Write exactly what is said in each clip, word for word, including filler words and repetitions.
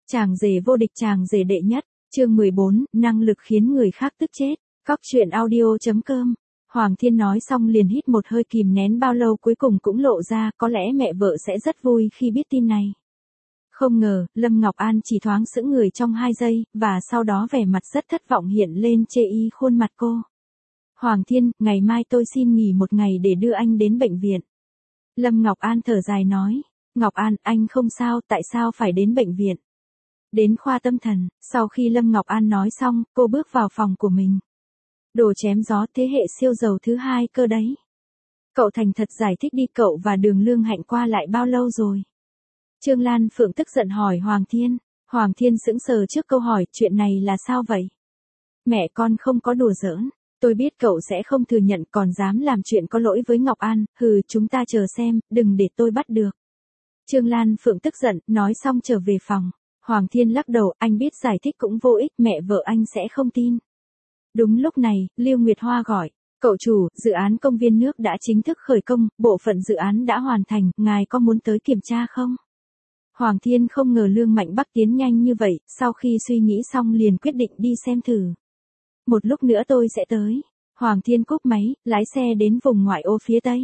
Chàng rể vô địch, chàng rể đệ nhất, chương mười bốn, năng lực khiến người khác tức chết. Cóc truyện audio chấm com. Hoàng Thiên nói xong liền hít một hơi, kìm nén bao lâu cuối cùng cũng lộ ra, có lẽ mẹ vợ sẽ rất vui khi biết tin này. Không ngờ, Lâm Ngọc An chỉ thoáng sững người trong hai giây, và sau đó vẻ mặt rất thất vọng hiện lên chê y khuôn mặt cô. Hoàng Thiên, ngày mai tôi xin nghỉ một ngày để đưa anh đến bệnh viện. Lâm Ngọc An thở dài nói. Ngọc An, anh không sao, tại sao phải đến bệnh viện? Đến khoa tâm thần. Sau khi Lâm Ngọc An nói xong, cô bước vào phòng của mình. Đồ chém gió, thế hệ siêu giàu thứ hai cơ đấy. Cậu thành thật giải thích đi, cậu và Đường Lương Hạnh qua lại bao lâu rồi? Trương Lan Phượng tức giận hỏi Hoàng Thiên. Hoàng Thiên sững sờ trước câu hỏi, chuyện này là sao vậy? Mẹ con không có đùa giỡn. Tôi biết cậu sẽ không thừa nhận, còn dám làm chuyện có lỗi với Ngọc An, hừ, chúng ta chờ xem, đừng để tôi bắt được. Trương Lan Phượng tức giận, nói xong trở về phòng. Hoàng Thiên lắc đầu, anh biết giải thích cũng vô ích, mẹ vợ anh sẽ không tin. Đúng lúc này, Lưu Nguyệt Hoa gọi. Cậu chủ, dự án công viên nước đã chính thức khởi công, bộ phận dự án đã hoàn thành, ngài có muốn tới kiểm tra không? Hoàng Thiên không ngờ Lương Mạnh Bắc tiến nhanh như vậy, sau khi suy nghĩ xong liền quyết định đi xem thử. Một lúc nữa tôi sẽ tới. Hoàng Thiên cúp máy, lái xe đến vùng ngoại ô phía tây.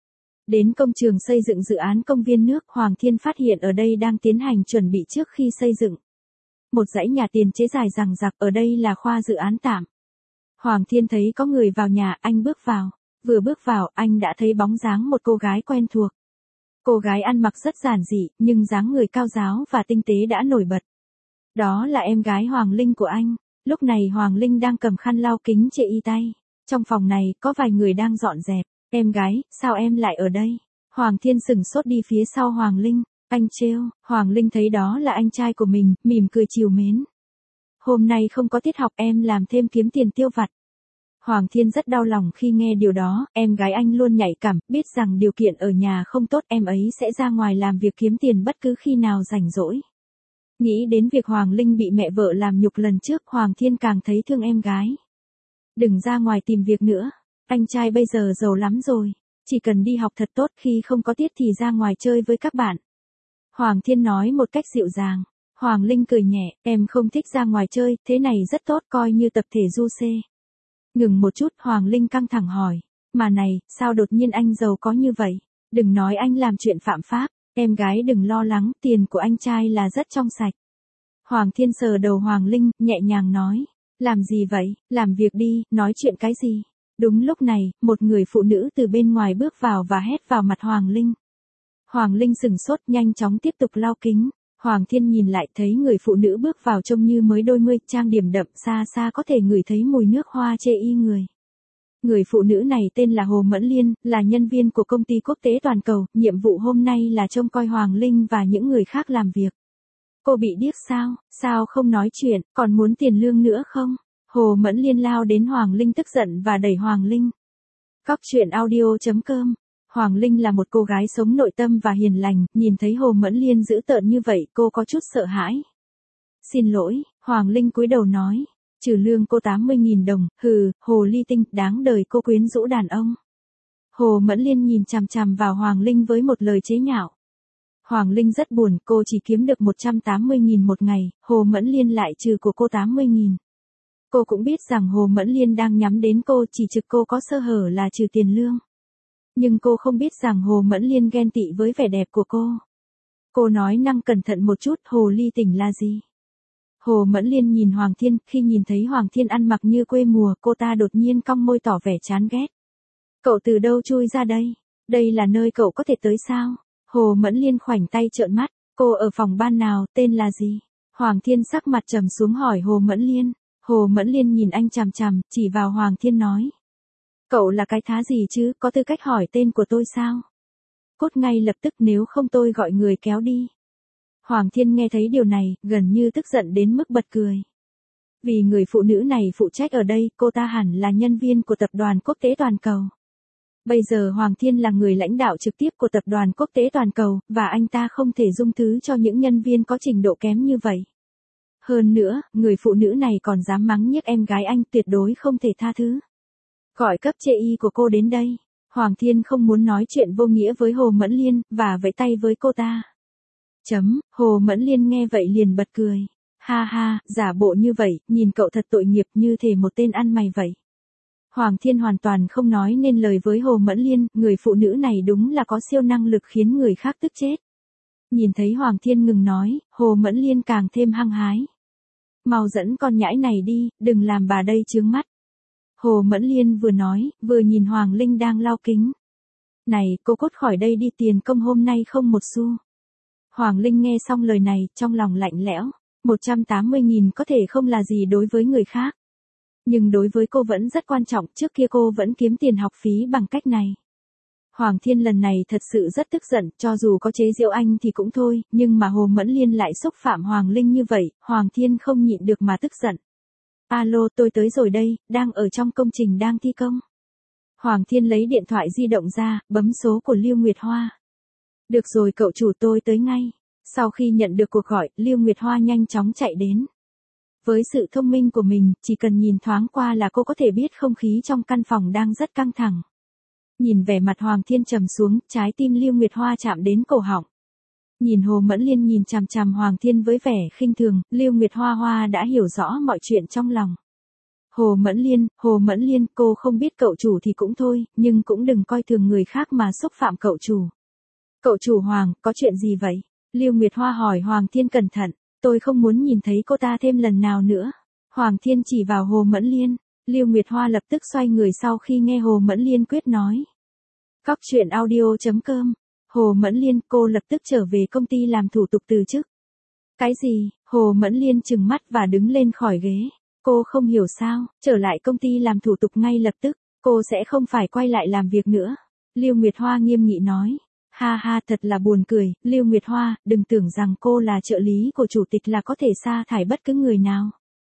Đến công trường xây dựng dự án công viên nước, Hoàng Thiên phát hiện ở đây đang tiến hành chuẩn bị trước khi xây dựng. Một dãy nhà tiền chế dài dằng dặc, ở đây là khoa dự án tạm. Hoàng Thiên thấy có người vào nhà, anh bước vào. Vừa bước vào, anh đã thấy bóng dáng một cô gái quen thuộc. Cô gái ăn mặc rất giản dị, nhưng dáng người cao ráo và tinh tế đã nổi bật. Đó là em gái Hoàng Linh của anh. Lúc này Hoàng Linh đang cầm khăn lau kính chệ y tay. Trong phòng này, có vài người đang dọn dẹp. Em gái, sao em lại ở đây? Hoàng Thiên sừng sốt đi phía sau Hoàng Linh. Anh trêu. Hoàng Linh thấy đó là anh trai của mình, mỉm cười trìu mến. Hôm nay không có tiết học, em làm thêm kiếm tiền tiêu vặt. Hoàng Thiên rất đau lòng khi nghe điều đó, em gái anh luôn nhạy cảm, biết rằng điều kiện ở nhà không tốt, em ấy sẽ ra ngoài làm việc kiếm tiền bất cứ khi nào rảnh rỗi. Nghĩ đến việc Hoàng Linh bị mẹ vợ làm nhục lần trước, Hoàng Thiên càng thấy thương em gái. Đừng ra ngoài tìm việc nữa, anh trai bây giờ giàu lắm rồi, chỉ cần đi học thật tốt, khi không có tiết thì ra ngoài chơi với các bạn. Hoàng Thiên nói một cách dịu dàng. Hoàng Linh cười nhẹ, em không thích ra ngoài chơi, thế này rất tốt, coi như tập thể du xê. Ngừng một chút, Hoàng Linh căng thẳng hỏi, mà này, sao đột nhiên anh giàu có như vậy? Đừng nói anh làm chuyện phạm pháp, em gái đừng lo lắng, tiền của anh trai là rất trong sạch. Hoàng Thiên sờ đầu Hoàng Linh, nhẹ nhàng nói, làm gì vậy, làm việc đi, nói chuyện cái gì? Đúng lúc này, một người phụ nữ từ bên ngoài bước vào và hét vào mặt Hoàng Linh. Hoàng Linh sừng sốt, nhanh chóng tiếp tục lau kính. Hoàng Thiên nhìn lại thấy người phụ nữ bước vào trông như mới đôi mươi, trang điểm đậm, xa xa có thể ngửi thấy mùi nước hoa chê y người. Người phụ nữ này tên là Hồ Mẫn Liên, là nhân viên của công ty quốc tế toàn cầu, nhiệm vụ hôm nay là trông coi Hoàng Linh và những người khác làm việc. Cô bị điếc sao, sao không nói chuyện, còn muốn tiền lương nữa không? Hồ Mẫn Liên lao đến Hoàng Linh tức giận và đẩy Hoàng Linh. Cóc truyện audio chấm com. Hoàng Linh là một cô gái sống nội tâm và hiền lành, nhìn thấy Hồ Mẫn Liên dữ tợn như vậy, cô có chút sợ hãi. Xin lỗi, Hoàng Linh cúi đầu nói, trừ lương cô tám mươi nghìn đồng, hừ, Hồ Ly Tinh, đáng đời cô quyến rũ đàn ông. Hồ Mẫn Liên nhìn chằm chằm vào Hoàng Linh với một lời chế nhạo. Hoàng Linh rất buồn, cô chỉ kiếm được một trăm tám mươi nghìn một ngày, Hồ Mẫn Liên lại trừ của cô tám mươi nghìn. Cô cũng biết rằng Hồ Mẫn Liên đang nhắm đến cô, chỉ trực cô có sơ hở là trừ tiền lương. Nhưng cô không biết rằng Hồ Mẫn Liên ghen tị với vẻ đẹp của cô. Cô nói năng cẩn thận một chút, Hồ Ly Tỉnh là gì? Hồ Mẫn Liên nhìn Hoàng Thiên, khi nhìn thấy Hoàng Thiên ăn mặc như quê mùa, cô ta đột nhiên cong môi tỏ vẻ chán ghét. Cậu từ đâu chui ra đây? Đây là nơi cậu có thể tới sao? Hồ Mẫn Liên khoảnh tay trợn mắt, cô ở phòng ban nào, tên là gì? Hoàng Thiên sắc mặt trầm xuống hỏi Hồ Mẫn Liên. Hồ Mẫn Liên nhìn anh chằm chằm, chỉ vào Hoàng Thiên nói. Cậu là cái thá gì chứ, có tư cách hỏi tên của tôi sao? Cút ngay lập tức, nếu không tôi gọi người kéo đi. Hoàng Thiên nghe thấy điều này, gần như tức giận đến mức bật cười. Vì người phụ nữ này phụ trách ở đây, cô ta hẳn là nhân viên của tập đoàn quốc tế toàn cầu. Bây giờ Hoàng Thiên là người lãnh đạo trực tiếp của tập đoàn quốc tế toàn cầu, và anh ta không thể dung thứ cho những nhân viên có trình độ kém như vậy. Hơn nữa, người phụ nữ này còn dám mắng nhiếc em gái anh, tuyệt đối không thể tha thứ. Gọi cấp chê y của cô đến đây. Hoàng Thiên không muốn nói chuyện vô nghĩa với Hồ Mẫn Liên, và vẫy tay với cô ta. Chấm, Hồ Mẫn Liên nghe vậy liền bật cười. Ha ha, giả bộ như vậy, nhìn cậu thật tội nghiệp như thể một tên ăn mày vậy. Hoàng Thiên hoàn toàn không nói nên lời với Hồ Mẫn Liên, người phụ nữ này đúng là có siêu năng lực khiến người khác tức chết. Nhìn thấy Hoàng Thiên ngừng nói, Hồ Mẫn Liên càng thêm hăng hái. Mau dẫn con nhãi này đi, đừng làm bà đây chướng mắt. Hồ Mẫn Liên vừa nói, vừa nhìn Hoàng Linh đang lau kính. Này, cô cút khỏi đây đi, tiền công hôm nay không một xu. Hoàng Linh nghe xong lời này, trong lòng lạnh lẽo. một trăm tám mươi nghìn có thể không là gì đối với người khác. Nhưng đối với cô vẫn rất quan trọng, trước kia cô vẫn kiếm tiền học phí bằng cách này. Hoàng Thiên lần này thật sự rất tức giận, cho dù có chế giễu anh thì cũng thôi, nhưng mà Hồ Mẫn Liên lại xúc phạm Hoàng Linh như vậy, Hoàng Thiên không nhịn được mà tức giận. Alo, tôi tới rồi đây, đang ở trong công trình đang thi công. Hoàng Thiên lấy điện thoại di động ra, bấm số của Lưu Nguyệt Hoa. Được rồi cậu chủ, tôi tới ngay. Sau khi nhận được cuộc gọi, Lưu Nguyệt Hoa nhanh chóng chạy đến. Với sự thông minh của mình, chỉ cần nhìn thoáng qua là cô có thể biết không khí trong căn phòng đang rất căng thẳng. Nhìn vẻ mặt Hoàng Thiên trầm xuống, trái tim Lưu Nguyệt Hoa chạm đến cổ họng. Nhìn Hồ Mẫn Liên nhìn chằm chằm Hoàng Thiên với vẻ khinh thường, Lưu Nguyệt Hoa Hoa đã hiểu rõ mọi chuyện trong lòng. Hồ Mẫn Liên, Hồ Mẫn Liên, cô không biết cậu chủ thì cũng thôi, nhưng cũng đừng coi thường người khác mà xúc phạm cậu chủ. Cậu chủ Hoàng, có chuyện gì vậy? Lưu Nguyệt Hoa hỏi Hoàng Thiên cẩn thận, tôi không muốn nhìn thấy cô ta thêm lần nào nữa. Hoàng Thiên chỉ vào Hồ Mẫn Liên, Lưu Nguyệt Hoa lập tức xoay người sau khi nghe Hồ Mẫn Liên quyết nói. Cóc truyện audio chấm com, Hồ Mẫn Liên, cô lập tức trở về công ty làm thủ tục từ chức. Cái gì? Hồ Mẫn Liên trừng mắt và đứng lên khỏi ghế. Cô không hiểu sao, trở lại công ty làm thủ tục ngay lập tức, cô sẽ không phải quay lại làm việc nữa. Lưu Nguyệt Hoa nghiêm nghị nói. Ha ha, thật là buồn cười, Lưu Nguyệt Hoa, đừng tưởng rằng cô là trợ lý của chủ tịch là có thể sa thải bất cứ người nào.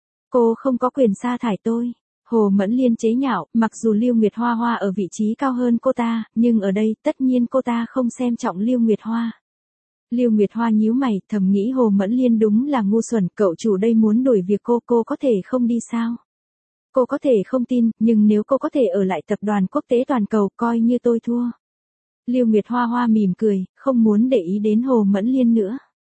Cô không có quyền sa thải tôi. Hồ Mẫn Liên chế nhạo, mặc dù Lưu Nguyệt Hoa Hoa ở vị trí cao hơn cô ta, nhưng ở đây, tất nhiên cô ta không xem trọng Lưu Nguyệt Hoa. Lưu Nguyệt Hoa nhíu mày, thầm nghĩ Hồ Mẫn Liên đúng là ngu xuẩn, cậu chủ đây muốn đuổi việc cô, cô có thể không đi sao? Cô có thể không tin, nhưng nếu cô có thể ở lại tập đoàn quốc tế toàn cầu, coi như tôi thua. Lưu Nguyệt Hoa Hoa mỉm cười, không muốn để ý đến Hồ Mẫn Liên nữa.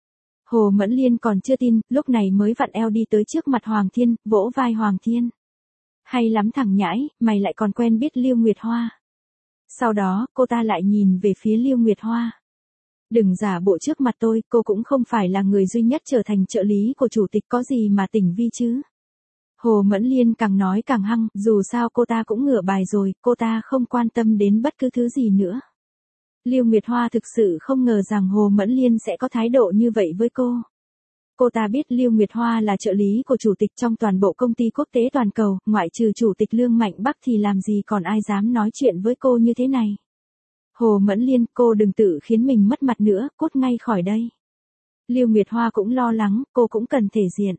Hồ Mẫn Liên còn chưa tin, lúc này mới vặn eo đi tới trước mặt Hoàng Thiên, vỗ vai Hoàng Thiên. Hay lắm thằng nhãi, mày lại còn quen biết Lưu Nguyệt Hoa. Sau đó, cô ta lại nhìn về phía Lưu Nguyệt Hoa. Đừng giả bộ trước mặt tôi, cô cũng không phải là người duy nhất trở thành trợ lý của chủ tịch, có gì mà tỉnh vi chứ. Hồ Mẫn Liên càng nói càng hăng, dù sao cô ta cũng ngửa bài rồi, cô ta không quan tâm đến bất cứ thứ gì nữa. Lưu Nguyệt Hoa thực sự không ngờ rằng Hồ Mẫn Liên sẽ có thái độ như vậy với cô. Cô ta biết Lưu Nguyệt Hoa là trợ lý của chủ tịch trong toàn bộ công ty quốc tế toàn cầu, ngoại trừ chủ tịch Lương Mạnh Bắc thì làm gì còn ai dám nói chuyện với cô như thế này. Hồ Mẫn Liên, cô đừng tự khiến mình mất mặt nữa, cút ngay khỏi đây. Lưu Nguyệt Hoa cũng lo lắng, cô cũng cần thể diện.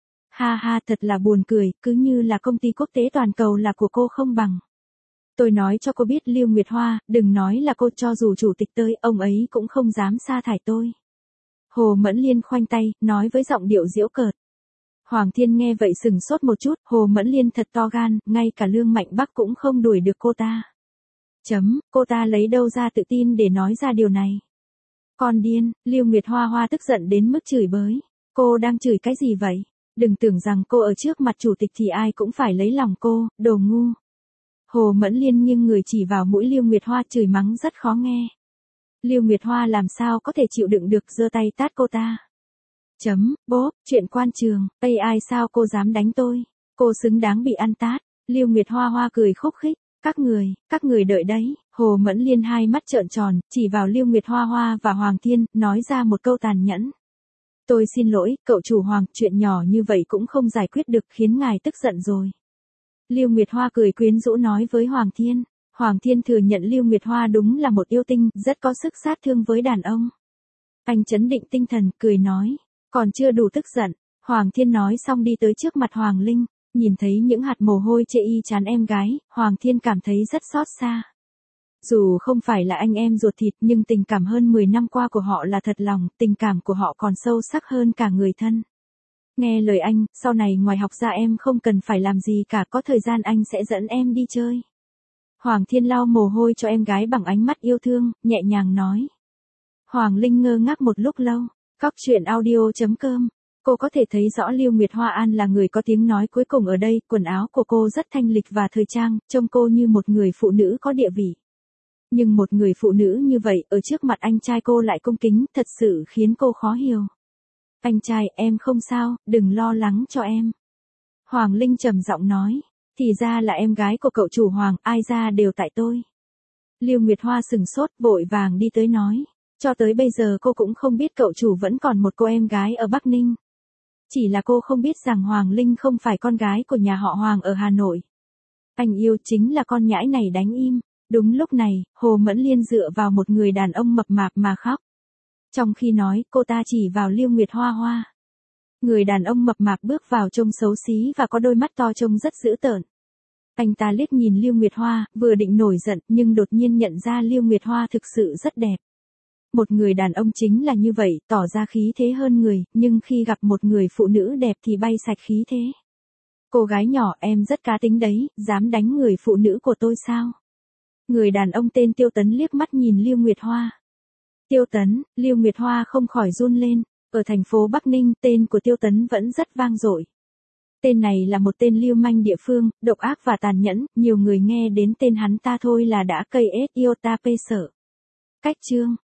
Ha ha, thật là buồn cười, cứ như là công ty quốc tế toàn cầu là của cô không bằng. Tôi nói cho cô biết Lưu Nguyệt Hoa, đừng nói là cô, cho dù chủ tịch tới, ông ấy cũng không dám sa thải tôi. Hồ Mẫn Liên khoanh tay, nói với giọng điệu giễu cợt. Hoàng Thiên nghe vậy sừng sốt một chút, Hồ Mẫn Liên thật to gan, ngay cả Lương Mạnh Bắc cũng không đuổi được cô ta. Chấm, cô ta lấy đâu ra tự tin để nói ra điều này. Con điên, Lưu Nguyệt Hoa Hoa tức giận đến mức chửi bới. Cô đang chửi cái gì vậy? Đừng tưởng rằng cô ở trước mặt chủ tịch thì ai cũng phải lấy lòng cô, đồ ngu. Hồ Mẫn Liên nghiêng người chỉ vào mũi Lưu Nguyệt Hoa chửi mắng rất khó nghe. Lưu Nguyệt Hoa làm sao có thể chịu đựng được, giơ tay tát cô ta. Chấm, bốp, chuyện quan trường, ây ai sao cô dám đánh tôi? Cô xứng đáng bị ăn tát. Lưu Nguyệt Hoa Hoa cười khúc khích. Các người, các người đợi đấy. Hồ Mẫn Liên hai mắt trợn tròn, chỉ vào Lưu Nguyệt Hoa Hoa và Hoàng Thiên, nói ra một câu tàn nhẫn. Tôi xin lỗi, cậu chủ Hoàng, chuyện nhỏ như vậy cũng không giải quyết được, khiến ngài tức giận rồi. Lưu Nguyệt Hoa cười quyến rũ nói với Hoàng Thiên. Hoàng Thiên thừa nhận Lưu Nguyệt Hoa đúng là một yêu tinh, rất có sức sát thương với đàn ông. Anh trấn định tinh thần, cười nói. Còn chưa đủ tức giận. Hoàng Thiên nói xong đi tới trước mặt Hoàng Linh. Nhìn thấy những hạt mồ hôi chê y chán em gái, Hoàng Thiên cảm thấy rất xót xa. Dù không phải là anh em ruột thịt nhưng tình cảm hơn mười năm qua của họ là thật lòng, tình cảm của họ còn sâu sắc hơn cả người thân. Nghe lời anh, sau này ngoài học ra em không cần phải làm gì cả, có thời gian anh sẽ dẫn em đi chơi. Hoàng Thiên lau mồ hôi cho em gái bằng ánh mắt yêu thương, nhẹ nhàng nói. Hoàng Linh ngơ ngác một lúc lâu, Cóc truyện audio chấm com. Cô có thể thấy rõ Lưu Nguyệt Hoa An là người có tiếng nói cuối cùng ở đây, quần áo của cô rất thanh lịch và thời trang, trông cô như một người phụ nữ có địa vị. Nhưng một người phụ nữ như vậy, ở trước mặt anh trai cô lại cung kính, thật sự khiến cô khó hiểu. Anh trai, em không sao, đừng lo lắng cho em. Hoàng Linh trầm giọng nói, thì ra là em gái của cậu chủ Hoàng, ai ra đều tại tôi. Lưu Nguyệt Hoa sừng sốt, vội vàng đi tới nói, cho tới bây giờ cô cũng không biết cậu chủ vẫn còn một cô em gái ở Bắc Ninh. Chỉ là cô không biết rằng Hoàng Linh không phải con gái của nhà họ Hoàng ở Hà Nội. Anh yêu chính là con nhãi này đánh im. Đúng lúc này, Hồ Mẫn Liên dựa vào một người đàn ông mập mạp mà khóc. Trong khi nói, cô ta chỉ vào Lưu Nguyệt Hoa Hoa. Người đàn ông mập mạp bước vào trông xấu xí và có đôi mắt to trông rất dữ tợn. Anh ta liếc nhìn Lưu Nguyệt Hoa, vừa định nổi giận nhưng đột nhiên nhận ra Lưu Nguyệt Hoa thực sự rất đẹp. Một người đàn ông chính là như vậy, tỏ ra khí thế hơn người, nhưng khi gặp một người phụ nữ đẹp thì bay sạch khí thế. Cô gái nhỏ, em rất cá tính đấy, dám đánh người phụ nữ của tôi sao? Người đàn ông tên Tiêu Tấn liếc mắt nhìn Lưu Nguyệt Hoa. Tiêu Tấn, Lưu Nguyệt Hoa không khỏi run lên, ở thành phố Bắc Ninh, tên của Tiêu Tấn vẫn rất vang dội. Tên này là một tên lưu manh địa phương, độc ác và tàn nhẫn, nhiều người nghe đến tên hắn ta thôi là đã cây ết iota pê sợ. Cách chương